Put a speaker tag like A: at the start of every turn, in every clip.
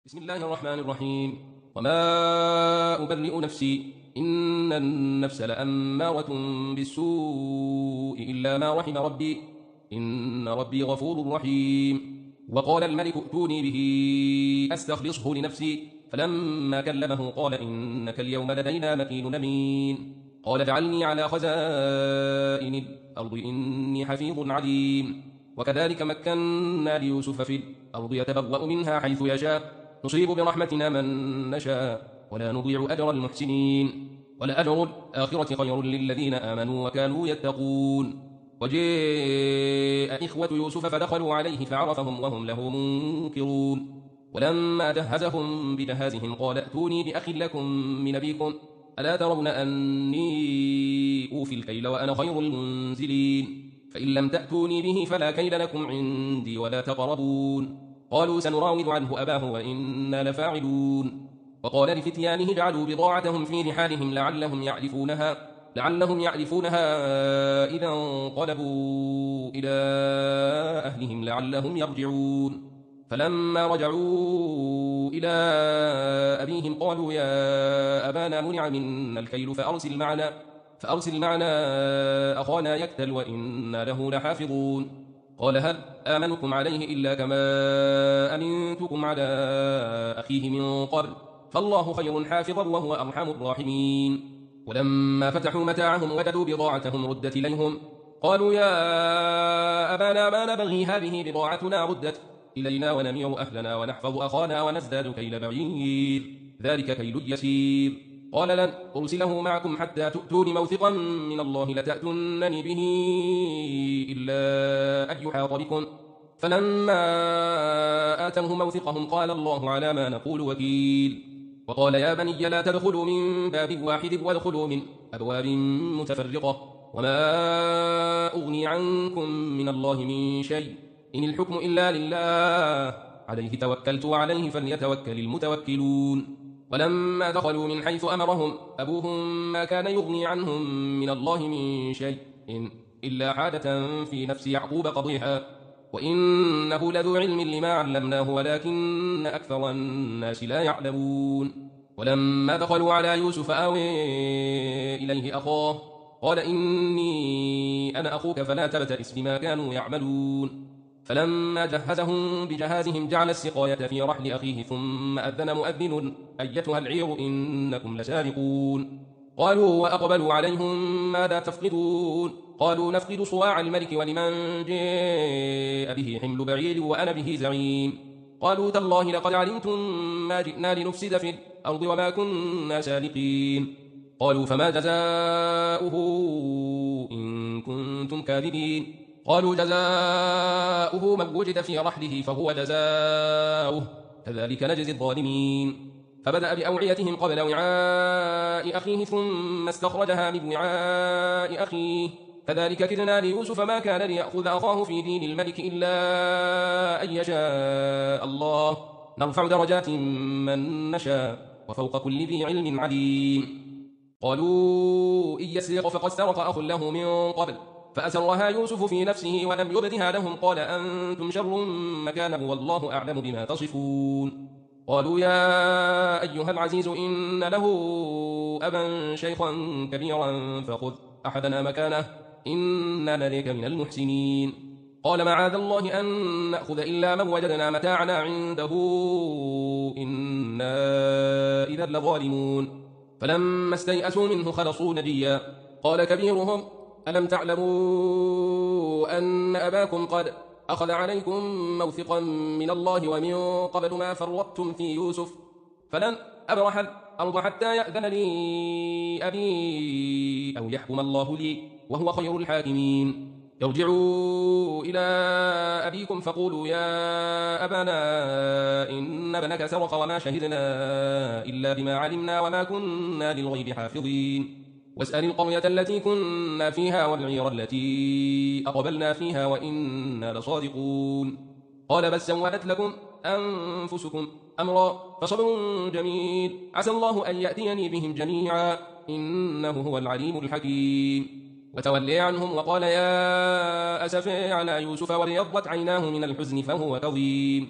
A: بسم الله الرحمن الرحيم. وما أبرئ نفسي إن النفس لأمارة بالسوء إلا ما رحم ربي إن ربي غفور رحيم. وقال الملك ائتوني به أستخلصه لنفسي فلما كلمه قال إنك اليوم لدينا مكين أمين. قال اجعلني على خزائن الأرض إني حفيظ عليم. وكذلك مكنا ليوسف في الأرض يتبوأ منها حيث يشاء نصيب برحمتنا من نشاء ولا نضيع أجر المحسنين ولأجر الآخرة خير للذين آمنوا وكانوا يتقون. وجاء إخوة يوسف فدخلوا عليه فعرفهم وهم له منكرون. ولما جهزهم بجهازهم قال ائتوني بأخ لكم من أبيكم ألا ترون أني أوفي الكيل وأنا خير المنزلين فإن لم تأتوني به فلا كيل لكم عندي ولا تقربون. قالوا سنراود عنه أباه وإنا لفاعلون. وقال لفتيانه جعلوا بضاعتهم في رحالهم لعلهم يعرفونها إذا انقلبوا إلى أهلهم لعلهم يرجعون. فلما رجعوا إلى أبيهم قالوا يا أبانا منع منا الكيل فأرسل معنا أخانا يكتل وإنا له لحافظون. قال هل آمنكم عليه إلا كما أمنتكم على أخيه من قبل فالله خير حافظا وهو أرحم الراحمين. ولما فتحوا متاعهم وجدوا بضاعتهم ردت إليهم قالوا يا أبانا ما نبغي هذه بضاعتنا ردت إلينا ونميع أهلنا ونحفظ أخانا ونزداد كيل بعير ذلك كيل يسير. قال لن أرسله معكم حتى تؤتون موثقا من الله لتأتونني به إلا أن يحاط بكم. فلما آتوه موثقهم قال الله على ما نقول وكيل. وقال يا بني لا تدخلوا من باب واحد وادخلوا من أبواب متفرقة وما أغني عنكم من الله من شيء إن الحكم إلا لله عليه توكلت وعليه فليتوكل المتوكلون. ولما دخلوا من حيث أمرهم أبوهم ما كان يغني عنهم من الله من شيء إلا حاجة في نفس يعقوب قضيها وإنه لذو علم لما علمناه ولكن أكثر الناس لا يعلمون. ولما دخلوا على يوسف آوي إليه أخاه قال إني أنا أخوك فلا تبتئس بما كانوا يعملون. فلما جهزهم بجهازهم جعل السقاية في رحل أخيه ثم أذن مؤذن أيتها العير إنكم لسارقون. قالوا وأقبلوا عليهم ماذا تفقدون قالوا نفقد صواع الملك ولمن جاء به حمل بعير وأنا به زعيم. قالوا تالله لقد علمتم ما جئنا لنفسد في الأرض وما كنا سارقين. قالوا فما جزاؤه إن كنتم كاذبين. قالوا جزاؤه من وجد في رحله فهو جزاؤه كذلك نجزي الظالمين. فبدأ بأوعيتهم قبل وعاء أخيه ثم استخرجها من وعاء أخيه كذلك كدنا ليوسف ما كان ليأخذ أخاه في دين الملك إلا أن يشاء الله نرفع درجات من نشاء وفوق كل ذي علم عليم. قالوا إن يسرق فقد سرق أخ له من قبل فأسرها يوسف في نفسه ولم يبدها لهم قال أنتم شر مكانا والله أعلم بما تصفون. قالوا يا أيها العزيز إن له أبا شيخا كبيرا فخذ أحدنا مكانه إنا نريك من المحسنين. قال معاذ الله أن نأخذ إلا من وجدنا متاعنا عنده إنا إذا لظالمون. فلما استيئسوا منه خلصوا نجيا قال كبيرهم ألم تعلموا أن أباكم قد أخذ عليكم موثقا من الله ومن قبل ما فرطتم في يوسف فلن أبرح الأرض حتى يأذن لي أبي أو يحكم الله لي وهو خير الحاكمين. ارجعوا إلى أبيكم فقولوا يا أبانا إن ابنك سرق وما شهدنا إلا بما علمنا وما كنا للغيب حافظين. واسأل القرية التي كنا فيها والعير التي أقبلنا فيها وإنا لصادقون. قال بل سولت لكم أنفسكم أمرا فصبر جميل عسى الله أن يأتيني بهم جميعا إنه هو العليم الحكيم. وتولي عنهم وقال يا أسفي على يوسف وابيضت عيناه من الحزن فهو كظيم.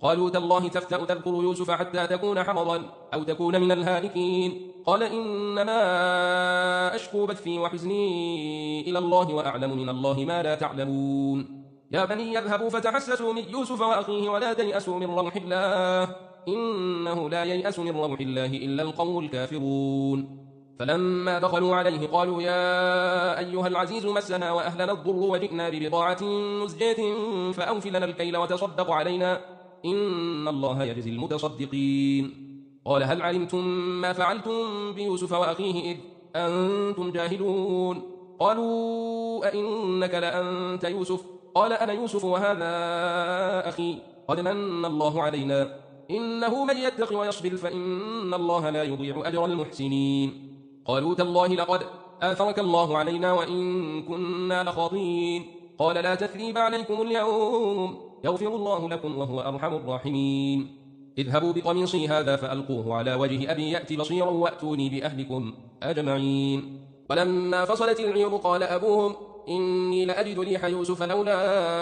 A: قالوا تالله تفتأ تذكر يوسف حتى تكون حرضا أو تكون من الهالكين. قال إنما أشكو بثي وحزني إلى الله وأعلم من الله ما لا تعلمون. يا بني يذهبوا فتحسسوا من يوسف وأخيه ولا تيأسوا من روح الله إنه لا ييأس من روح الله إلا القوم الكافرون. فلما دخلوا عليه قالوا يا أيها العزيز مسنا وأهلنا الضر وجئنا ببضاعة مزجاة فأوف لنا الكيل وتصدق علينا إن الله يجزي المتصدقين. قال هل علمتم ما فعلتم بيوسف وأخيه إذ أنتم جاهلون؟ قالوا أئنك لأنت يوسف؟ قال أنا يوسف وهذا أخي قد من الله علينا إنه من يتق ويصبر فإن الله لا يضيع أجر المحسنين. قالوا تالله لقد آثرك الله علينا وإن كنا لخاطئين. قال لا تثريب عليكم اليوم يغفر الله لكم وهو أرحم الراحمين. اذهبوا بقميصي هذا فألقوه على وجه أبي يأتي بصيرا وأتوني بأهلكم أجمعين. ولما فصلت العير قال أبوهم إني لأجد ريح يوسف لولا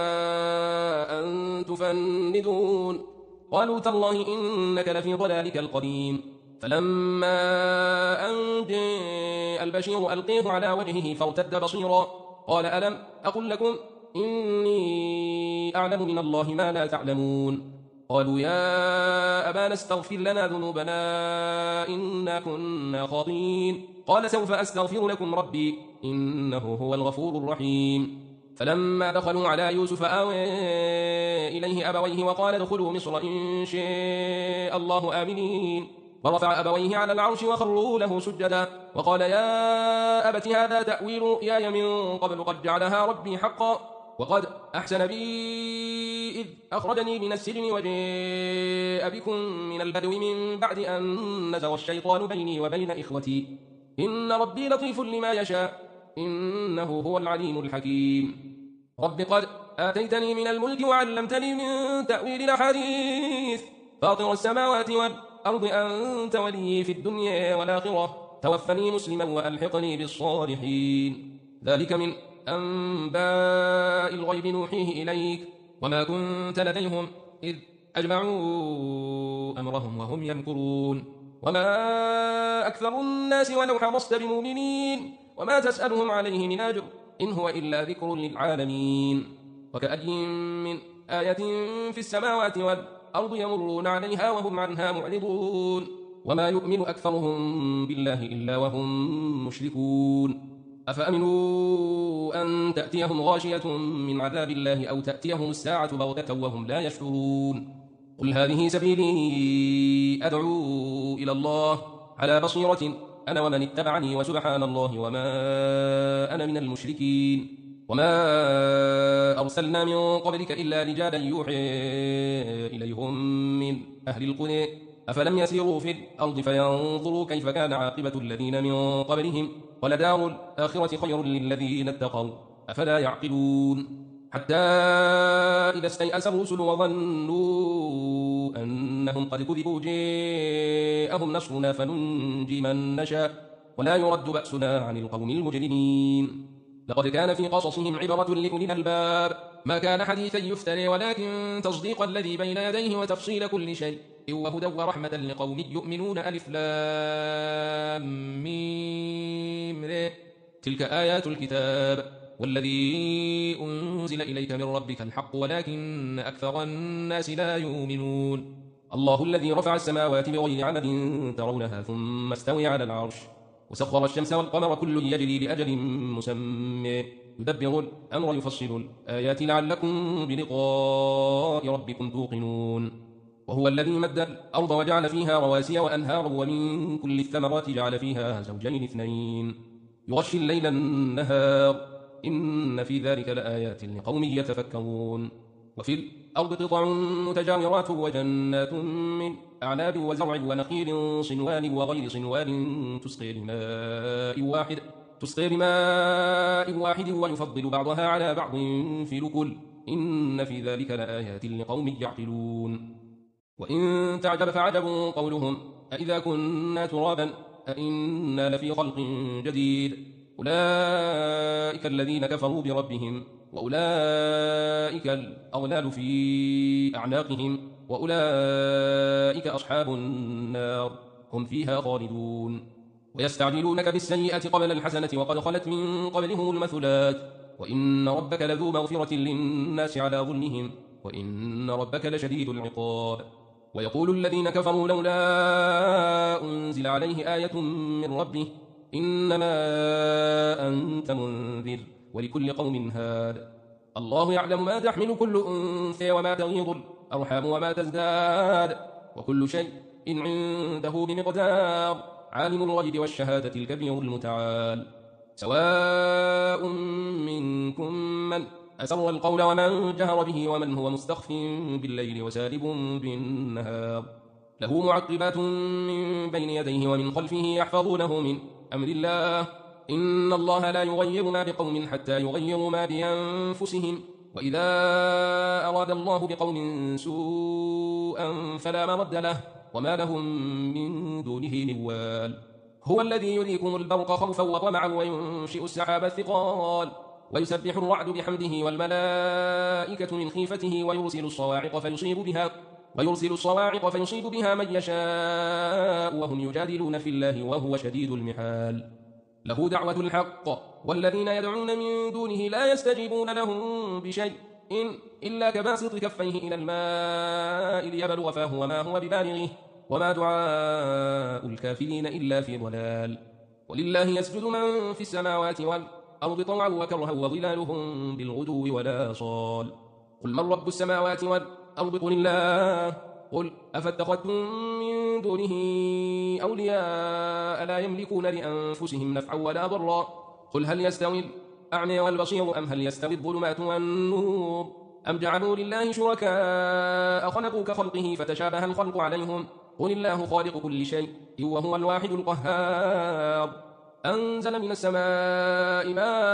A: أن تفندون. قالوا تالله إنك لفي ضلالك القديم. فلما أن جاء البشير ألقيه على وجهه فارتد بصيرا قال ألم أقل لكم إني أعلم من الله ما لا تعلمون. قالوا يا أبانا استغفر لنا ذنوبنا إنا كنا خاطئين. قال سوف أستغفر لكم ربي إنه هو الغفور الرحيم. فلما دخلوا على يوسف آوى إليه أبويه وقال ادخلوا مصر إن شاء الله آمنين. ورفع أبويه على العرش وخروا له سجدا وقال يا أبت هذا تأويل رؤياي من قبل قد جعلها ربي حقا وقد أحسن بي إذ أخرجني من السجن وجاء بكم من البدو من بعد أن نزغ الشيطان بيني وبين إخوتي إن ربي لطيف لما يشاء إنه هو العليم الحكيم. رب قد آتيتني من الملك وعلمتني من تأويل الأحاديث فاطر السماوات والأرض أنت ولي في الدنيا والآخرة توفني مسلما وألحقني بالصالحين. ذلك من أنباء الغيب نوحيه إليك وما كنت لديهم إذ أجمعوا أمرهم وهم يمكرون. وما أكثر الناس ولو حرصت بمؤمنين وما تسألهم عليه من أجر إن هو إلا ذكر للعالمين. وكأي من آية في السماوات والأرض يمرون عليها وهم عنها معرضون وما يؤمن أكثرهم بالله إلا وهم مشركون. أفأمنوا أن تأتيهم غاشية من عذاب الله أو تأتيهم الساعة بغتة وهم لا يشعرون. قل هذه سبيلي أدعو إلى الله على بصيرة أنا ومن اتبعني وسبحان الله وما أنا من المشركين. وما أرسلنا من قبلك إلا رجالا يوحي إليهم من أهل القرى أفلم يسيروا في الأرض فينظروا كيف كان عاقبة الذين من قبلهم ولدار الآخرة خير للذين اتقوا أفلا يعقلون. حتى إذا استيأس الرسل وظنوا أنهم قد كذبوا جاءهم نصرنا فننجي من نشاء ولا يرد بأسنا عن القوم المجرمين. لقد كان في قصصهم عبرة لأولي الألباب ما كان حديثا يفترى ولكن تصديق الذي بين يديه وتفصيل كل شيء وهدى ورحمة لقوم يؤمنون. ألف لام ميم ر تلك آيات الكتاب والذي أنزل إليك من ربك الحق ولكن أكثر الناس لا يؤمنون. الله الذي رفع السماوات بغير عمد ترونها ثم استوى على العرش وسخر الشمس والقمر كل يجري لأجل مسمى يدبر الأمر يفصل الآيات لعلكم بلقاء ربكم توقنون. وهو الذي مد الأرض وجعل فيها رواسي وأنهارا ومن كل الثمرات جعل فيها زوجين اثنين يغشي الليل النهار إن في ذلك لآيات لقوم يتفكرون. وفي الأرض قطع متجاورات وجنات من أعناب وزرع ونخيل صنوان وغير صنوان تسقي بماء واحد ويفضل بعضها على بعض في الأكل إن في ذلك لآيات لقوم يعقلون. وإن تعجب فعجب قولهم أإذا كنا ترابا أإنا لفي خلق جديد أولئك الذين كفروا بربهم وأولئك الأغلال في أعناقهم وأولئك أصحاب النار هم فيها خالدون ويستعجلونك بالسيئة قبل الحسنة وقد خلت من قبلهم المثلات وإن ربك لذو مغفرة للناس على ظلمهم وإن ربك لشديد العقاب ويقول الذين كفروا لولا أنزل عليه آية من ربه إنما أنت منذر ولكل قوم هاد الله يعلم ما تحمل كل أنثى وما تغيض الأرحام وما تزداد وكل شيء عنده بمقدار عالم الغيب والشهادة الكبير المتعال سواء منكم من أسر القول ومن جهر به ومن هو مستخف بالليل وسارب بالنهار له معقبات من بين يديه ومن خلفه يحفظونه من أمر الله إن الله لا يغير ما بقوم حتى يغيروا ما بأنفسهم وإذا أراد الله بقوم سوءا فلا مرد له وما لهم من دونه من وال هو الذي يريكم البرق خوفا وطمعا وينشئ السحاب الثقال ويسبح الرعد بحمده والملائكة من خيفته ويرسل الصواعق فيصيب بها من يشاء وهم يجادلون في الله وهو شديد المحال له دعوة الحق والذين يدعون من دونه لا يستجيبون لهم بشيء إلا كباسط كفيه إلى الماء ليبلغ فاه وما هو ببالغه وما دعاء الكافرين إلا في ضلال ولله يسجد من في السماوات والأرض طوعا وكرها وظلالهم بالغدو ولا صال قل من رب السماوات والأرض قل الله قل أفاتخذتم من دونه أولياء لا يملكون لأنفسهم نفعا ولا ضرا قل هل يستوي الأعمى والبصير أم هل يستوي الظلمات والنور أم جعلوا لله شركاء خلقوا كخلقه فتشابه الخلق عليهم قل الله خالق كل شيء وهو الواحد القهار أنزل من السماء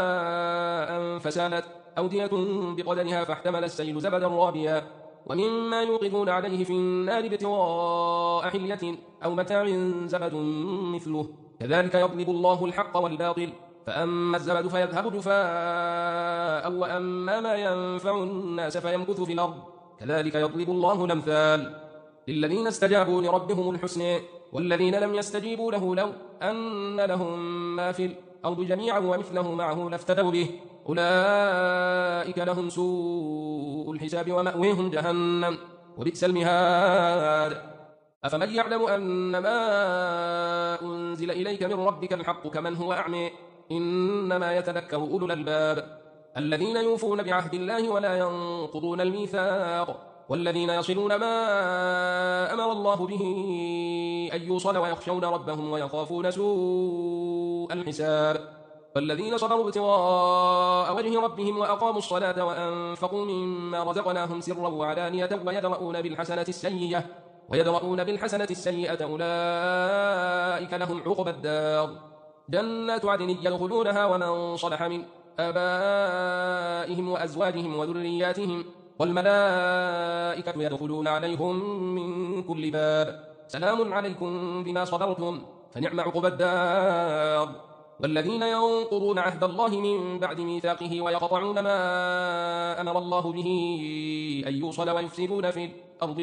A: ماء فسالت أودية بقدرها فاحتمل السيل زبدا رابيا ومما يوقدون عليه في النار ابتغاء حلية أو متاع زبد مثله كذلك يضرب الله الحق والباطل فأما الزبد فيذهب جفاء وأما ما ينفع الناس فيمكث في الأرض كذلك يضرب الله الأمثال للذين استجابوا لربهم الحسنى والذين لم يستجيبوا له لو أن لهم ما في الأرض جميعا ومثله معه لافتدوا به أولئك لهم سوء الحساب ومأويهم جهنم وبئس المهاد أفمن يعلم أن ما أنزل إليك من ربك الحق كمن هو أعمى إنما يتذكر أولو الألباب الذين يوفون بعهد الله ولا ينقضون الميثاق والذين يصلون ما أمر الله به أن يوصل ويخشون ربهم ويخافون سوء الحساب والذين صبروا ابتغاء وجه ربهم وأقاموا الصلاة وأنفقوا مما رزقناهم سرا وعلانية ويدرؤون بالحسنة السيئة أولئك لهم عقبى الدار جنات عدن يدخلونها ومن صلح من آبائهم وأزواجهم وذرياتهم والملائكة يدخلون عليهم من كل باب سلام عليكم بما صبرتم فنعم عقبى الدار والذين ينقضون عهد الله من بعد ميثاقه ويقطعون ما أمر الله به أن يوصل ويفسدون في الأرض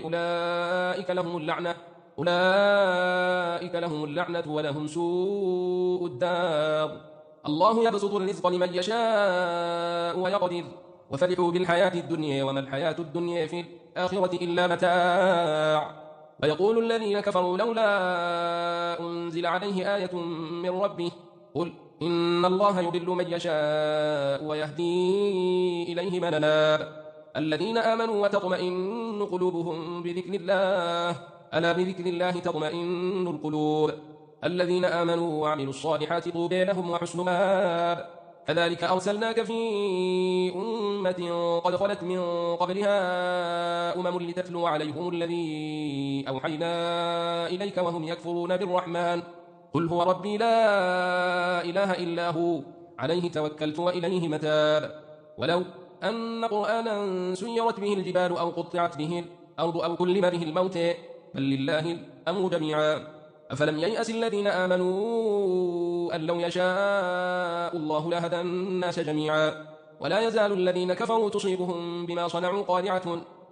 A: أولئك لهم اللعنة ولهم سوء الدار الله يبسط الرزق لمن يشاء ويقدر وفرحوا بالحياة الدنيا وما الحياة الدنيا في الآخرة إلا متاع ويقول الذين كفروا لولا أنزل عليه آية من ربه قل إن الله يضل من يشاء ويهدي إليه من أناب الذين آمنوا وتطمئن قلوبهم بذكر الله ألا بذكر الله تطمئن القلوب الذين آمنوا وعملوا الصالحات طوبى لهم وحسن مآب كذلك أرسلناك في أمة قد خلت من قبلها لتتلو عليهم الذي أوحينا إليك وهم يكفرون بالرحمن قل هو ربي لا إله إلا هو عليه توكلت وإليه متاب ولو أن قرآنا سيرت به الجبال أو قطعت به الأرض أو كلم به الموت بل لله الأمر جميعا أفلم ييأس الذين آمنوا أن لو يشاء الله لهدى الناس جميعا ولا يزال الذين كفروا تصيبهم بما صنعوا قارعة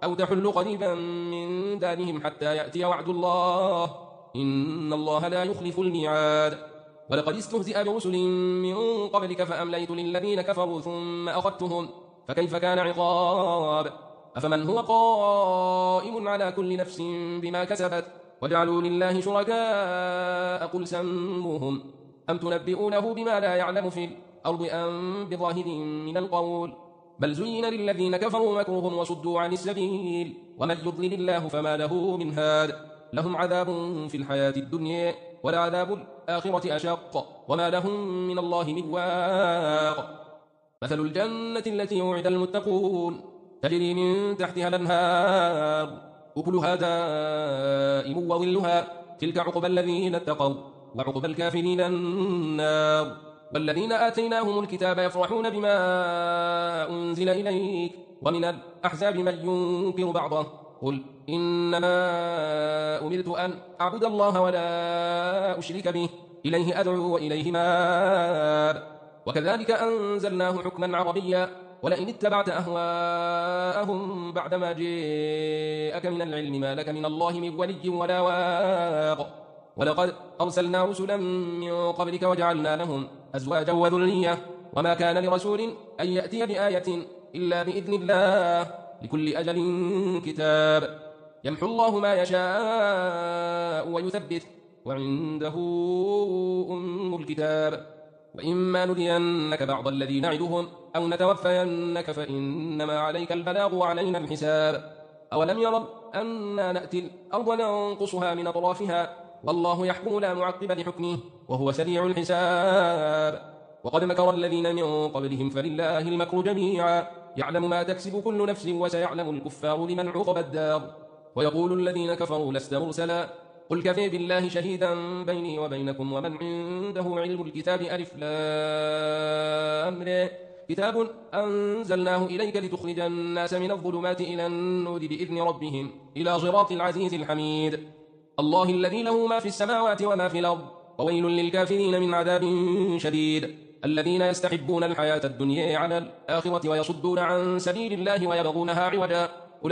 A: أو تحل قريبا من دارهم حتى يأتي وعد الله إن الله لا يخلف الميعاد ولقد استهزئ برسل من قبلك فأمليت للذين كفروا ثم أخذتهم فكيف كان عقاب أفمن هو قائم على كل نفس بما كسبت وجعلوا لله شركاء قل سموهم أم تنبئونه بما لا يعلم في الأرض أم بظاهر من القول بل زين للذين كفروا مكرهم وصدوا عن السبيل ومن يضلل الله فما له من هاد لهم عذاب في الحياة الدنيا ولعذاب الآخرة أشق وما لهم من الله من واق مثل الجنة التي وعد المتقون تجري من تحتها الأنهار أكلها دائم وظلها تلك عقبى الذين اتقوا وعقبى الكافرين النار والذين آتيناهم الكتاب يفرحون بما أنزل إليك ومن الأحزاب من ينكر بعضه قل إنما أمرت أن أعبد الله ولا أشرك به إليه أدعو وإليه مآب وكذلك أنزلناه حكما عربيا ولئن اتبعت أهواءهم بعدما جاءك من العلم ما لك من الله من ولي ولا واق ولقد أرسلنا رسلا من قبلك وجعلنا لهم أزواجا وذرية وما كان لرسول أن يأتي بآية إلا بإذن الله لكل أجل كتاب يمحو الله ما يشاء ويثبت وعنده أم الكتاب وإما نرينك بعض الذي نعدهم أو نتوفينك فإنما عليك البلاغ وعلينا الحساب أولم يروا أنا نأتي الأرض ننقصها من أطرافها والله يحكم لا معقب لحكمه وهو سريع الحساب وقد مكر الذين من قبلهم فلله المكر جميعا يعلم ما تكسب كل نفس وسيعلم الكفار لمن عقب الدار ويقول الذين كفروا لست مرسلا قل كفى بالله شهيدا بيني وبينكم ومن عنده علم الكتاب ألف لام ر كتاب أنزلناه إليك لتخرج الناس من الظلمات إلى النور بإذن ربهم إلى صراط العزيز الحميد الله الذي له ما في السماوات وما في الأرض وويل للكافرين من عذاب شديد الذين يستحبون الحياة الدنيا على الآخرة ويصدون عن سبيل الله ويبغونها عوجا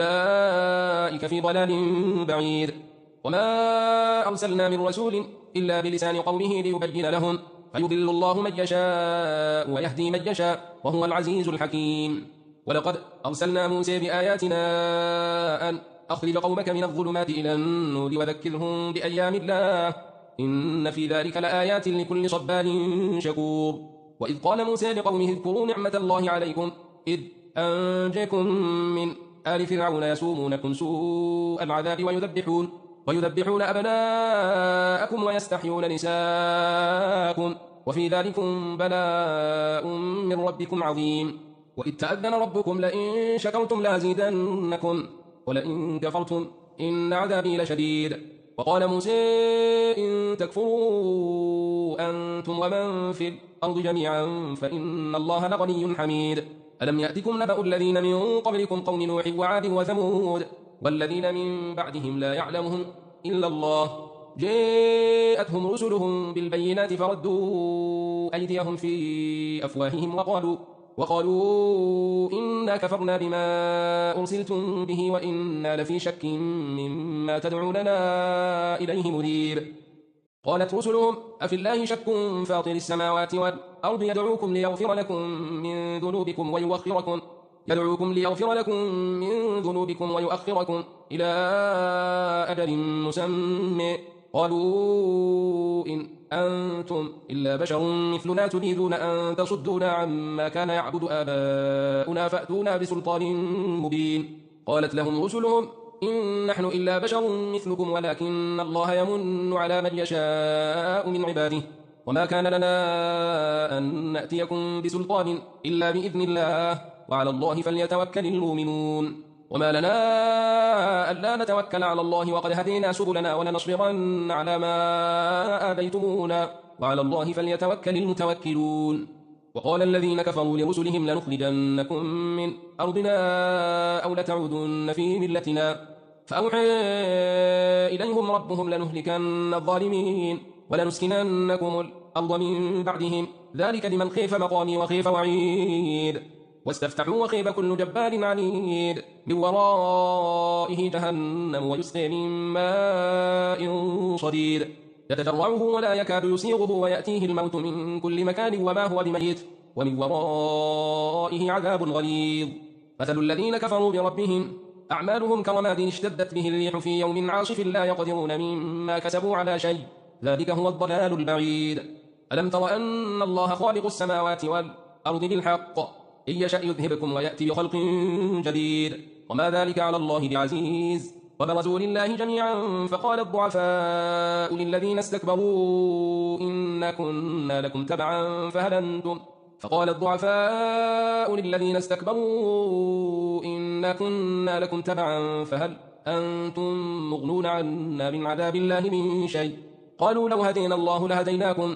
A: أولئك في ضلال بعيد وما أرسلنا من رسول إلا بلسان قومه ليبين لهم فيضل الله من يشاء ويهدي من يشاء وهو العزيز الحكيم ولقد أرسلنا موسى بآياتنا أن أخرج قومك من الظلمات إلى النور وذكرهم بأيام الله إن في ذلك لآيات لكل صبار شكور وإذ قال موسى لقومه اذكروا نعمة الله عليكم إذ أنجاكم من آل فرعون يسومونكم سوء العذاب ويذبحون أبناءكم ويستحيون نساءكم وفي ذلكم بلاء من ربكم عظيم وإذ تأذن ربكم لئن شكرتم لأزيدنكم ولئن كفرتم إن عذابي لشديد وقال موسى إن تكفروا أنتم ومن في الأرض جميعا فإن الله لغني حميد ألم يأتكم نبأ الذين من قبلكم قوم نوح وعاد وثمود والذين من بعدهم لا يعلمهم إلا الله جاءتهم رسلهم بالبينات فردوا أيديهم في أفواههم وقالوا إنا كفرنا بما أرسلتم به وإنا لفي شك مما تدعوننا إليه مريب قالت رسلهم أفي الله شك فاطر السماوات والأرض يدعوكم ليغفر لكم من ذنوبكم ويؤخركم إلى أجل مسمى قالوا إن أنتم إلا بشر مثلنا تريدون أن تصدونا عما كان يعبد آباؤنا فأتونا بسلطان مبين قالت لهم رسلهم إن نحن إلا بشر مثلكم ولكن الله يمن على من يشاء من عباده وما كان لنا أن نأتيكم بسلطان إلا بإذن الله وعلى الله فليتوكل المؤمنون وما لنا ألا نتوكل على الله وقد هدينا سبلنا ولنصبرن على ما آذيتمونا وعلى الله فليتوكل المتوكلون وقال الذين كفروا لرسلهم لنخرجنكم من أرضنا أو لتعودن في ملتنا فأوحى إليهم ربهم لنهلكن الظالمين ولنسكننكم الأرض من بعدهم ذلك لمن خيف مقامي وخيف وعيد واستفتحوا وخيب كل جبار عنيد من ورائه جهنم ويسقي من ماء صديد يتجرعه ولا يكاد يسيغه ويأتيه الموت من كل مكان وما هو بميت ومن ورائه عذاب غليظ مثل الذين كفروا بربهم أعمالهم كرماد اشتدت به الريح في يوم عاصف لا يقدرون مما كسبوا على شيء ذلك هو الضلال البعيد ألم تر أن الله خالق السماوات والأرض بالحق إن يشأ يذهبكم ويأتي بخلق جديد وما ذلك على الله بعزيز وبرزوا لله جميعا فقال الضعفاء للذين استكبروا إنا كنا لكم تبعا فقال الضعفاء للذين استكبروا إنا كنا لكم تبعا فهل أنتم مغنون عنا من عذاب الله من شيء قالوا لو هدينا الله لهديناكم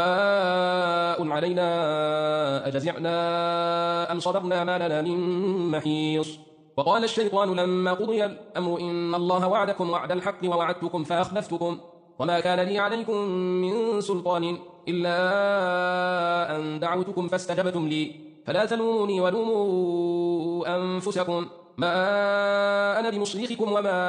A: سواء علينا أجزعنا أم صبرنا ما لنا من محيص وقال الشيطان لما قضي الأمر إن الله وعدكم وعد الحق ووعدتكم فأخلفتكم وما كان لي عليكم من سلطان إلا أن دعوتكم فاستجبتم لي فلا تلوموني ولوموا أنفسكم ما أنا بمصرخكم وما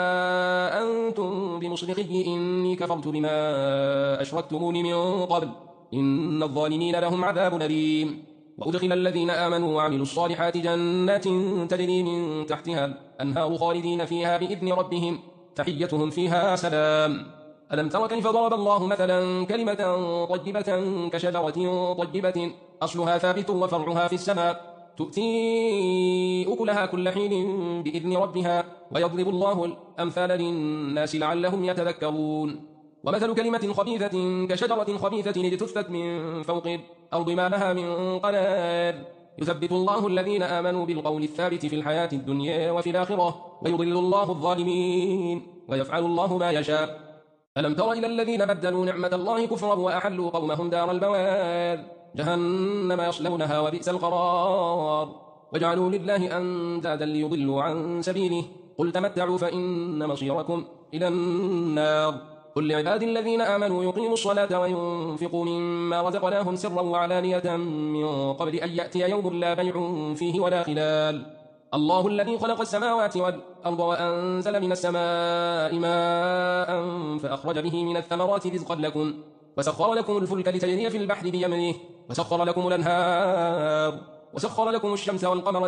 A: أنتم بمصرخي إني كفرت بما أشركتمون من قبل إن الظالمين لهم عذاب أليم وأدخل الذين آمنوا وعملوا الصالحات جنات تجري من تحتها الأنهار خالدين فيها بإذن ربهم تحيتهم فيها سلام ألم تر كيف ضرب الله مثلا كلمة طيبة كشجرة طيبة أصلها ثابت وفرعها في السماء تؤتي أكلها كل حين بإذن ربها ويضرب الله الأمثال للناس لعلهم يتذكرون ومثل كلمة خبيثة كشجرة خبيثة اجتثت من فوق الأرض ما لها من قرار يثبت الله الذين آمنوا بالقول الثابت في الحياة الدنيا وفي الآخرة ويضل الله الظالمين ويفعل الله ما يشاء ألم تر إلى الذين بدلوا نعمة الله كفرا وأحلوا قومهم دار البوار جهنم يصلونها وبئس القرار وجعلوا لله أندادا ليضلوا عن سبيله قل تمتعوا فإن مصيركم إلى النار قل لعبادي الذين آمنوا يقيموا الصلاة وينفقوا مما رزقناهم سرا وعلانية من قبل أن يأتي يوم لا بيع فيه ولا خلال الله الذي خلق السماوات والأرض وأنزل من السماء ماء فأخرج به من الثمرات رزقا لكم وسخر لكم الفلك لتجري في البحر بيمنه وسخر لكم الأنهار وسخر لكم الشمس والقمر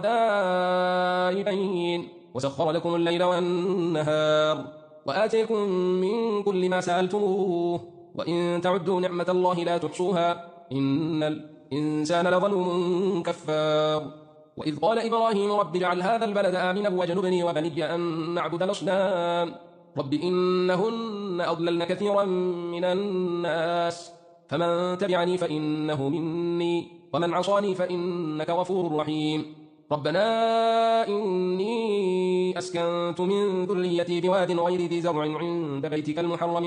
A: دائبين وسخر لكم الليل والنهار وآتيكم من كل ما سألتموه وإن تعدوا نعمة الله لا تحصوها إن الإنسان لظلوم كفار وإذ قال إبراهيم رب اجعل هذا البلد آمنا واجنبني وبني أن نعبد الأصنام رب إنهن أضللن كثيرا من الناس فمن تبعني فإنه مني ومن عصاني فإنك غفور رحيم ربنا إني أسكنت من ذريتي بواد غير ذي زرع عند بيتك المحرم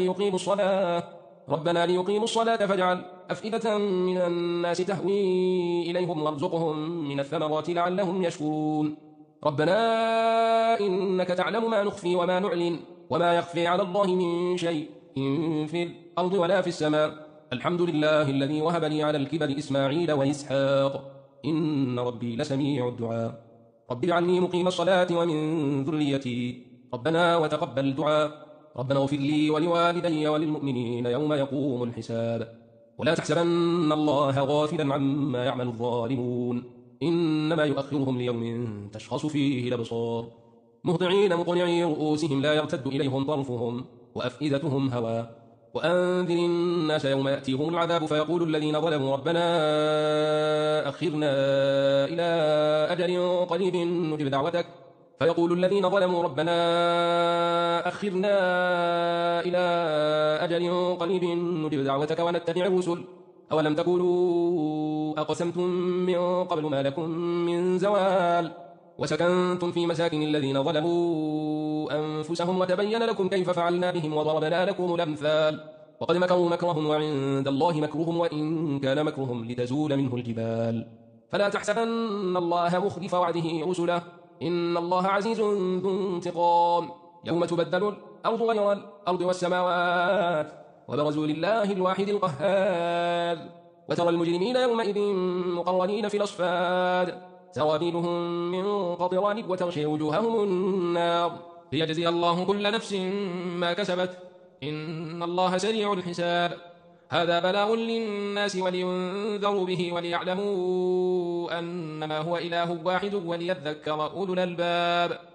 A: ربنا ليقيموا الصلاة فاجعل أفئدة من الناس تهوي إليهم وارزقهم من الثمرات لعلهم يشكرون ربنا إنك تعلم ما نخفي وما نعلن وما يخفي على الله من شيء إن في الأرض ولا في السماء الحمد لله الذي وهب لي على الكبر إسماعيل وإسحاق إن ربي لسميع الدعاء رب اجعلني مقيم الصلاة ومن ذريتي ربنا وتقبل دعاء ربنا اغفر لي ولوالدي وللمؤمنين يوم يقوم الحساب ولا تحسبن الله غافلا عما يعمل الظالمون إنما يؤخرهم ليوم تشخص فيه الأبصار مهطعين مقنعي رؤوسهم لا يرتد إليهم طرفهم وأفئدتهم هواء وأنذر الناس يوم يأتيهم العذاب فيقول الذين ظلموا ربنا أخرنا إلى أجل قريب نجب دعوتك فيقول الذين ظلموا ربنا أخرنا إلى أجل قريب نجب دعوتك ونتبع الرسل أولم تقولوا أقسمتم من قبل ما لكم من زوال وسكنتم في مساكن الذين ظلموا أنفسهم وتبين لكم كيف فعلنا بهم وضربنا لكم الأمثال وقد مكروا مكرهم وعند الله مكرهم وإن كان مكرهم لتزول منه الجبال فلا تحسبن الله مخلف وعده رسله إن الله عزيز ذو انتقام يوم تبدل الأرض غير الأرض والسماوات وبرزوا لله الواحد القهار وترى المجرمين يومئذ مقرنين في الأصفاد سرابيلهم من قطران وتغشي وجوههم النار ليجزي الله كل نفس ما كسبت إن الله سريع الحساب هذا بلاغ للناس ولينذروا به وليعلموا أنما هو إله واحد وليذكر أولو الألباب